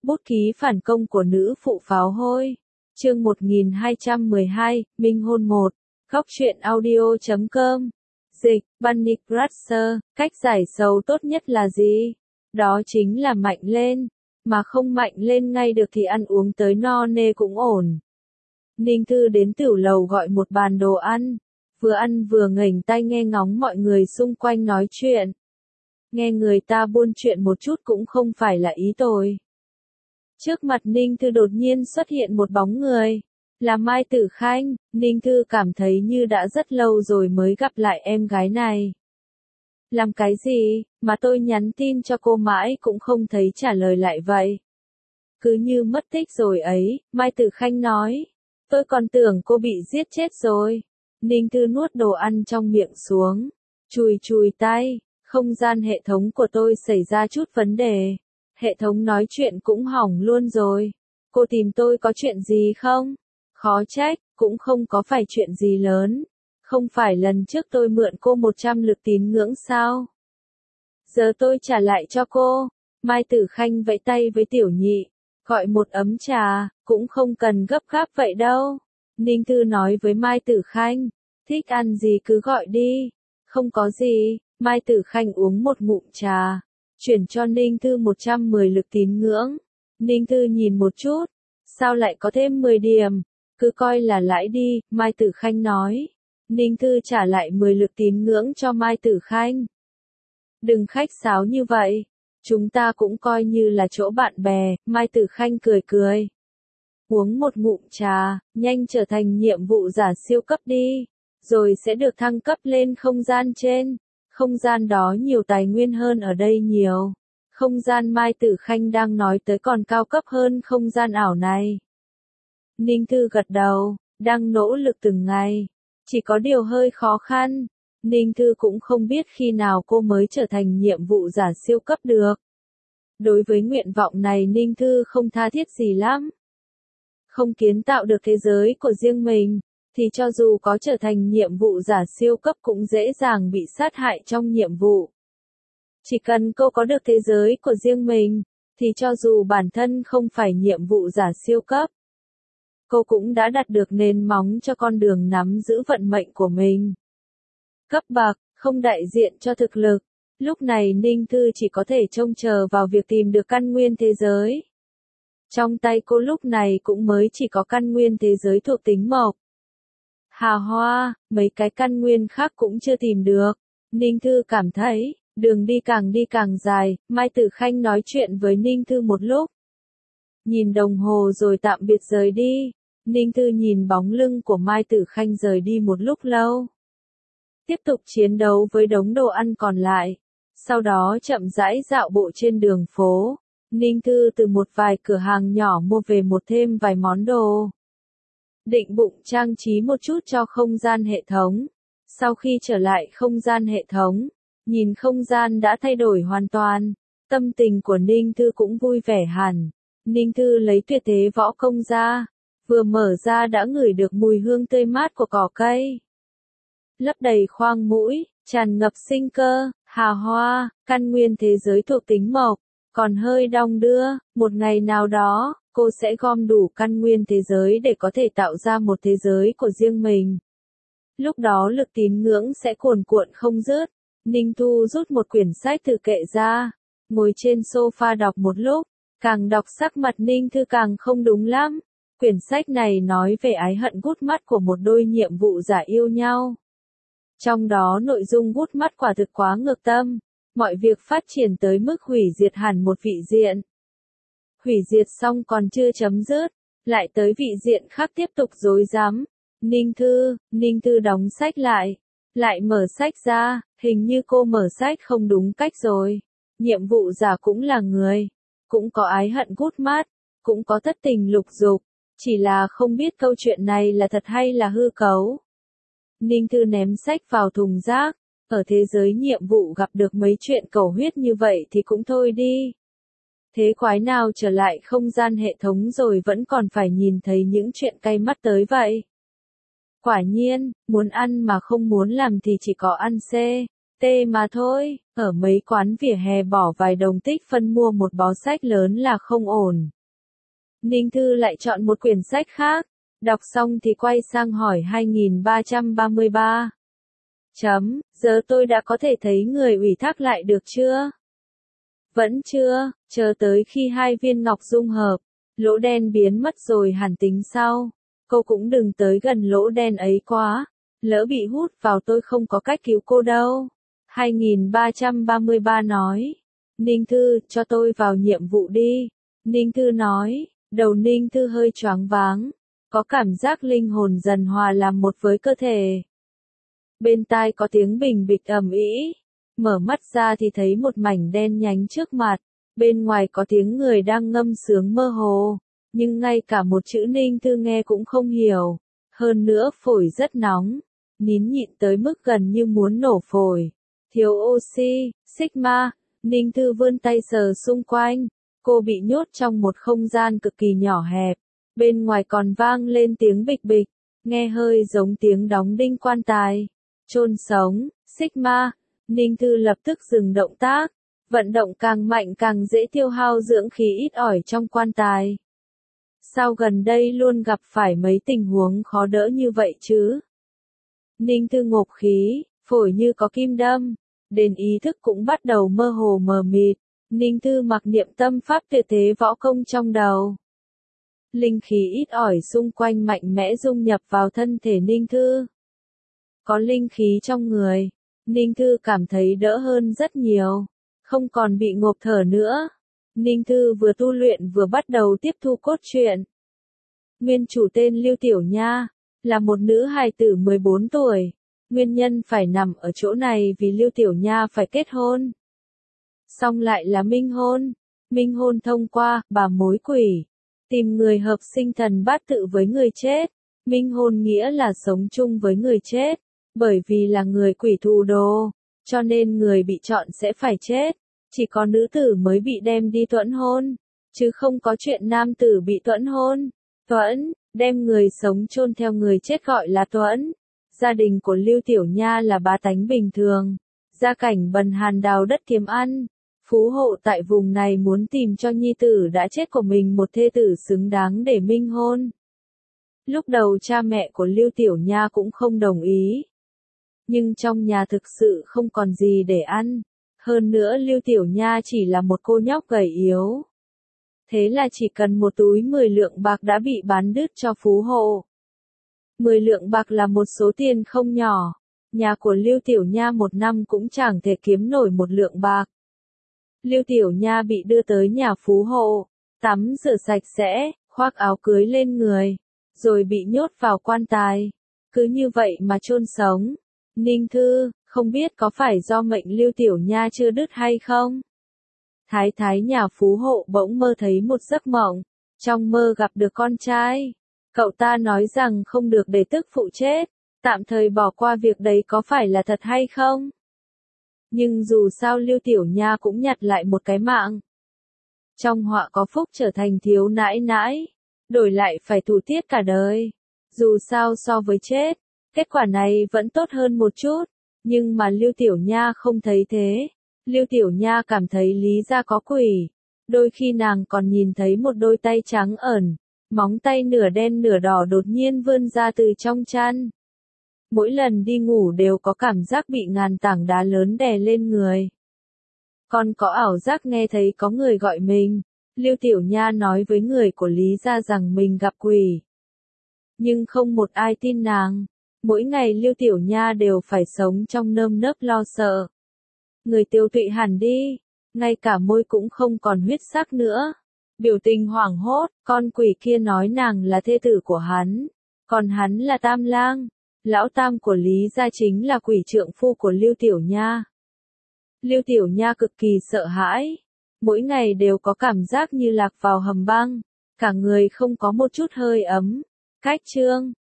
Bút ký phản công của nữ phụ pháo hôi. Chương 1212, Minh hôn 1. Góc truyện audio.com. Dịch, Bunny Crusher, cách giải sầu tốt nhất là gì? Đó chính là mạnh lên. Mà không mạnh lên ngay được thì ăn uống tới no nê cũng ổn. Ninh Thư đến tiểu lầu gọi một bàn đồ ăn vừa nghềnh tai nghe ngóng mọi người xung quanh nói chuyện. Nghe người ta buôn chuyện một chút cũng không phải là ý tồi. Trước mặt Ninh Thư đột nhiên xuất hiện một bóng người. Là Mai Tử Khanh. Ninh Thư cảm thấy như đã rất lâu rồi mới gặp lại em gái này. Làm cái gì, mà tôi nhắn tin cho cô mãi cũng không thấy trả lời lại vậy. Cứ như mất tích rồi ấy, Mai Tử Khanh nói. Tôi còn tưởng cô bị giết chết rồi. Ninh Thư nuốt đồ ăn trong miệng xuống. Chùi tay, không gian hệ thống của tôi xảy ra chút vấn đề. Hệ thống nói chuyện cũng hỏng luôn rồi. Cô tìm tôi có chuyện gì không? Khó trách, cũng không có phải chuyện gì lớn. Không phải lần trước tôi mượn cô 100 lực tín ngưỡng sao? Giờ tôi trả lại cho cô. Mai Tử Khanh vẫy tay với Tiểu Nhị. Gọi một ấm trà, cũng không cần gấp gáp vậy đâu. Ninh Thư nói với Mai Tử Khanh. Thích ăn gì cứ gọi đi. Không có gì. Mai Tử Khanh uống một ngụm trà. Chuyển cho Ninh Thư 110 lực tín ngưỡng. Ninh Thư nhìn một chút. Sao lại có thêm 10 điểm? Cứ coi là lãi đi, Mai Tử Khanh nói. Ninh Thư trả lại 10 lực tín ngưỡng cho Mai Tử Khanh. Đừng khách sáo như vậy. Chúng ta cũng coi như là chỗ bạn bè, Mai Tử Khanh cười. Uống một ngụm trà, nhanh trở thành nhiệm vụ giả siêu cấp đi. Rồi sẽ được thăng cấp lên không gian trên. Không gian đó nhiều tài nguyên hơn ở đây nhiều. Không gian Mai Tử Khanh đang nói tới còn cao cấp hơn không gian ảo này. Ninh Thư gật đầu, đang nỗ lực từng ngày. Chỉ có điều hơi khó khăn. Ninh Thư cũng không biết khi nào cô mới trở thành nhiệm vụ giả siêu cấp được. Đối với nguyện vọng này Ninh Thư không tha thiết gì lắm. Không kiến tạo được thế giới của riêng mình, thì cho dù có trở thành nhiệm vụ giả siêu cấp cũng dễ dàng bị sát hại trong nhiệm vụ. Chỉ cần cô có được thế giới của riêng mình, thì cho dù bản thân không phải nhiệm vụ giả siêu cấp, cô cũng đã đặt được nền móng cho con đường nắm giữ vận mệnh của mình. Cấp bậc, không đại diện cho thực lực. Lúc này Ninh Thư chỉ có thể trông chờ vào việc tìm được căn nguyên thế giới. Trong tay cô lúc này cũng mới chỉ có căn nguyên thế giới thuộc tính mộc. Hà hoa, mấy cái căn nguyên khác cũng chưa tìm được. Ninh Thư cảm thấy, đường đi càng dài. Mai Tử Khanh nói chuyện với Ninh Thư một lúc. Nhìn đồng hồ rồi tạm biệt rời đi. Ninh Thư nhìn bóng lưng của Mai Tử Khanh rời đi một lúc lâu. Tiếp tục chiến đấu với đống đồ ăn còn lại. Sau đó chậm rãi dạo bộ trên đường phố. Ninh Thư từ một vài cửa hàng nhỏ mua về thêm vài món đồ. Định bụng trang trí một chút cho không gian hệ thống. Sau khi trở lại không gian hệ thống, nhìn không gian đã thay đổi hoàn toàn. Tâm tình của Ninh Thư cũng vui vẻ hẳn. Ninh Thư lấy tuyệt thế võ công ra. Vừa mở ra đã ngửi được mùi hương tươi mát của cỏ cây. Lấp đầy khoang mũi, tràn ngập sinh cơ, hà hoa, căn nguyên thế giới thuộc tính mộc. Còn hơi đong đưa, một ngày nào đó, cô sẽ gom đủ căn nguyên thế giới để có thể tạo ra một thế giới của riêng mình. Lúc đó lực tín ngưỡng sẽ cuồn cuộn không dứt. Ninh Thu rút một quyển sách từ kệ ra, ngồi trên sofa đọc một lúc, càng đọc sắc mặt Ninh Thư càng không đúng lắm. Quyển sách này nói về ái hận gút mắt của một đôi nhiệm vụ giả yêu nhau. Trong đó nội dung gút mắt quả thực quá ngược tâm, mọi việc phát triển tới mức hủy diệt hẳn một vị diện. Hủy diệt xong còn chưa chấm dứt, lại tới vị diện khác tiếp tục rối rắm. Ninh Thư đóng sách lại mở sách ra, hình như cô mở sách không đúng cách rồi. Nhiệm vụ giả cũng là người, cũng có ái hận gút mắt, cũng có thất tình lục dục, chỉ là không biết câu chuyện này là thật hay là hư cấu. Ninh Thư ném sách vào thùng rác, ở thế giới nhiệm vụ gặp được mấy chuyện cầu huyết như vậy thì cũng thôi đi. Thế quái nào trở lại không gian hệ thống rồi vẫn còn phải nhìn thấy những chuyện cay mắt tới vậy. Quả nhiên, muốn ăn mà không muốn làm thì chỉ có ăn tê mà thôi, ở mấy quán vỉa hè bỏ vài đồng tích phân mua một bó sách lớn là không ổn. Ninh Thư lại chọn một quyển sách khác, đọc xong thì quay sang hỏi 2333. Giờ tôi đã có thể thấy người ủy thác lại được chưa? Vẫn chưa, chờ tới khi hai viên ngọc dung hợp, lỗ đen biến mất rồi hẳn tính sau. Cô cũng đừng tới gần lỗ đen ấy quá, lỡ bị hút vào tôi không có cách cứu cô đâu. 2333 nói. Ninh Thư, cho tôi vào nhiệm vụ đi. Ninh Thư nói, đầu Ninh Thư hơi choáng váng, có cảm giác linh hồn dần hòa làm một với cơ thể. Bên tai có tiếng bình bịch ầm ĩ, mở mắt ra thì thấy một mảnh đen nhánh trước mặt, bên ngoài có tiếng người đang ngâm sướng mơ hồ, nhưng ngay cả một chữ Ninh Thư nghe cũng không hiểu, hơn nữa phổi rất nóng, nín nhịn tới mức gần như muốn nổ phổi, thiếu oxy, Sigma, Ninh Thư vươn tay sờ xung quanh, cô bị nhốt trong một không gian cực kỳ nhỏ hẹp, bên ngoài còn vang lên tiếng bịch bịch, nghe hơi giống tiếng đóng đinh quan tài. Chôn sống, Sigma, Ninh Thư lập tức dừng động tác, vận động càng mạnh càng dễ tiêu hao dưỡng khí ít ỏi trong quan tài. Sao gần đây luôn gặp phải mấy tình huống khó đỡ như vậy chứ? Ninh Thư ngộp khí, phổi như có kim đâm, đến ý thức cũng bắt đầu mơ hồ mờ mịt, Ninh Thư mặc niệm tâm pháp tuyệt thế võ công trong đầu. Linh khí ít ỏi xung quanh mạnh mẽ dung nhập vào thân thể Ninh Thư. Có linh khí trong người, Ninh Thư cảm thấy đỡ hơn rất nhiều, không còn bị ngộp thở nữa. Ninh Thư vừa tu luyện vừa bắt đầu tiếp thu cốt truyện. Nguyên chủ tên Lưu Tiểu Nha, là một nữ hài tử 14 tuổi. Nguyên nhân phải nằm ở chỗ này vì Lưu Tiểu Nha phải kết hôn. Xong lại là minh hôn. Minh hôn thông qua bà mối quỷ, tìm người hợp sinh thần bát tự với người chết. Minh hôn nghĩa là sống chung với người chết. Bởi vì là người quỷ thù đồ, cho nên người bị chọn sẽ phải chết. Chỉ có nữ tử mới bị đem đi tuẫn hôn, chứ không có chuyện nam tử bị tuẫn hôn. Tuẫn, đem người sống chôn theo người chết gọi là tuẫn. Gia đình của Lưu Tiểu Nha là bá tánh bình thường, gia cảnh bần hàn đào đất kiếm ăn. Phú hộ tại vùng này muốn tìm cho nhi tử đã chết của mình một thê tử xứng đáng để minh hôn. Lúc đầu cha mẹ của Lưu Tiểu Nha cũng không đồng ý. Nhưng trong nhà thực sự không còn gì để ăn. Hơn nữa Lưu Tiểu Nha chỉ là một cô nhóc gầy yếu. Thế là chỉ cần một túi 10 lượng bạc đã bị bán đứt cho phú hộ. 10 lượng bạc là một số tiền không nhỏ. Nhà của Lưu Tiểu Nha một năm cũng chẳng thể kiếm nổi một lượng bạc. Lưu Tiểu Nha bị đưa tới nhà phú hộ, tắm rửa sạch sẽ, khoác áo cưới lên người, rồi bị nhốt vào quan tài. Cứ như vậy mà chôn sống. Ninh Thư, không biết có phải do mệnh Lưu Tiểu Nha chưa đứt hay không? Thái thái nhà phú hộ bỗng mơ thấy một giấc mộng, trong mơ gặp được con trai. Cậu ta nói rằng không được để tức phụ chết, tạm thời bỏ qua việc đấy có phải là thật hay không? Nhưng dù sao Lưu Tiểu Nha cũng nhặt lại một cái mạng. Trong họa có phúc trở thành thiếu nãi nãi, đổi lại phải tù tiết cả đời. Dù sao so với chết, kết quả này vẫn tốt hơn một chút, nhưng mà Lưu Tiểu Nha không thấy thế. Lưu Tiểu Nha cảm thấy Lý gia có quỷ. Đôi khi nàng còn nhìn thấy một đôi tay trắng ẩn, móng tay nửa đen nửa đỏ đột nhiên vươn ra từ trong chăn. Mỗi lần đi ngủ đều có cảm giác bị ngàn tảng đá lớn đè lên người. Còn có ảo giác nghe thấy có người gọi mình. Lưu Tiểu Nha nói với người của Lý gia rằng mình gặp quỷ. Nhưng không một ai tin nàng. Mỗi ngày Lưu Tiểu Nha đều phải sống trong nơm nớp lo sợ. Người tiêu tụy hẳn đi, ngay cả môi cũng không còn huyết sắc nữa. Biểu tình hoảng hốt, con quỷ kia nói nàng là thê tử của hắn, còn hắn là Tam Lang. Lão Tam của Lý gia chính là quỷ trượng phu của Lưu Tiểu Nha. Lưu Tiểu Nha cực kỳ sợ hãi, mỗi ngày đều có cảm giác như lạc vào hầm băng, cả người không có một chút hơi ấm. Cách chương